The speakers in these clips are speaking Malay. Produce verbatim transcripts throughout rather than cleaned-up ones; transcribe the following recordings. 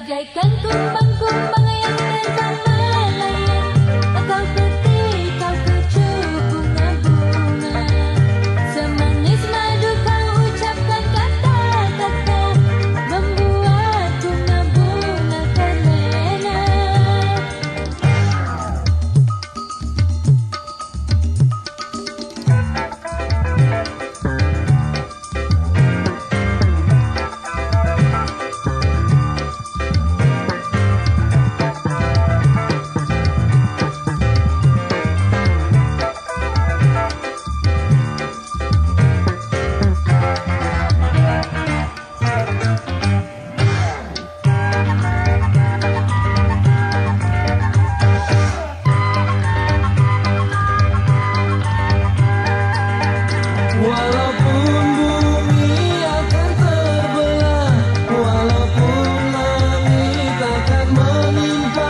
bagaikan kumbang-kumbang yang terbang melayang. Kau petik, kau kecup bunga-bunga, semanis madu kau ucapkan kata-kata, membuat bunga-bunga terlena. Walaupun bumi akan terbelah, walaupun langit akan menimpa,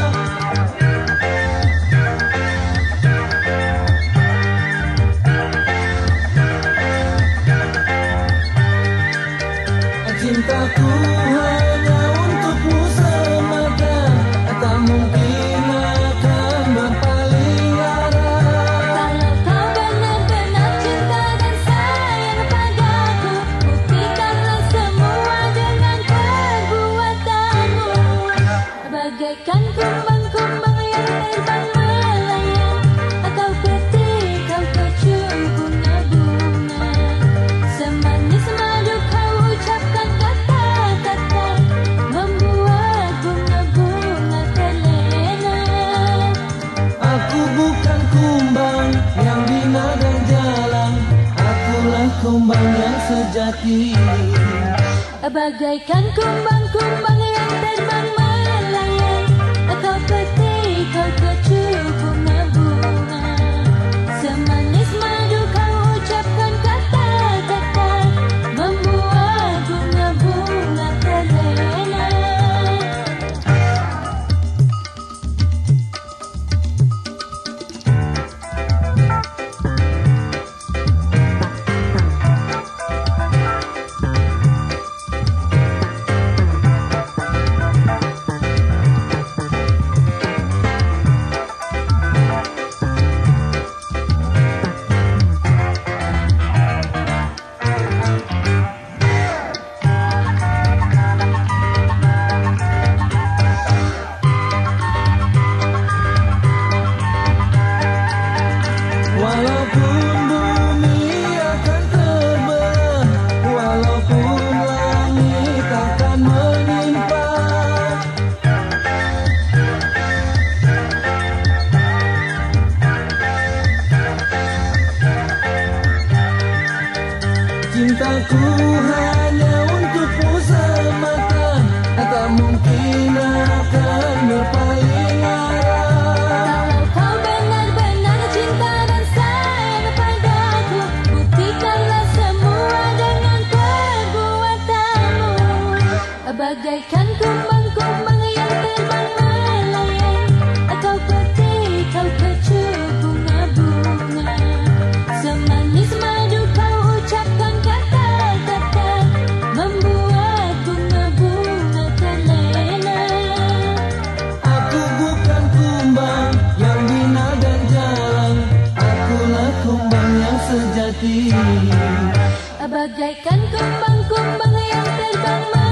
cintaku hanya untukmu semata, tak mungkin akan berpaling arah. Kalau kau benar-benar cinta dan sayang padaku, buktikanlah semua dengan perbuatanmu. Bagaikan kumbang-kumbang yang terbang melayang, kau petik, kau kecup bunga-bunga, semanis madu kau ucapkan kata-kata, membuat bunga-bunga terlena. Aku bukan kumbang yang bina dan jalan, akulah kumbang yang sejati. Bagaikan kumbang-kumbang yang terbang melayang, kau petik, kau kecup bunga-bunga, semanis madu kau ucapkan kata-kata, membuat bunga-bunga terlena. Walaupun bumi akan terbelah, walaupun langit akan menimpa, cintaku hanya untukmu semata, tak mungkin akan berpaling arah. Kalau kau benar-benar cinta dan sayang padaku, buktikanlah semua dengan perbuatanmu. Bagaikan kumbang-kumbang yang terbang melayang, kau petik, kau kecup bunga-bunga, semanis madu kau ucapkan kata-kata, membuat bunga-bunga terlena. Aku bukan kumbang yang bina dan jalan, akulah kumbang yang sejati. Bagaikan kumbang-kumbang yang terbang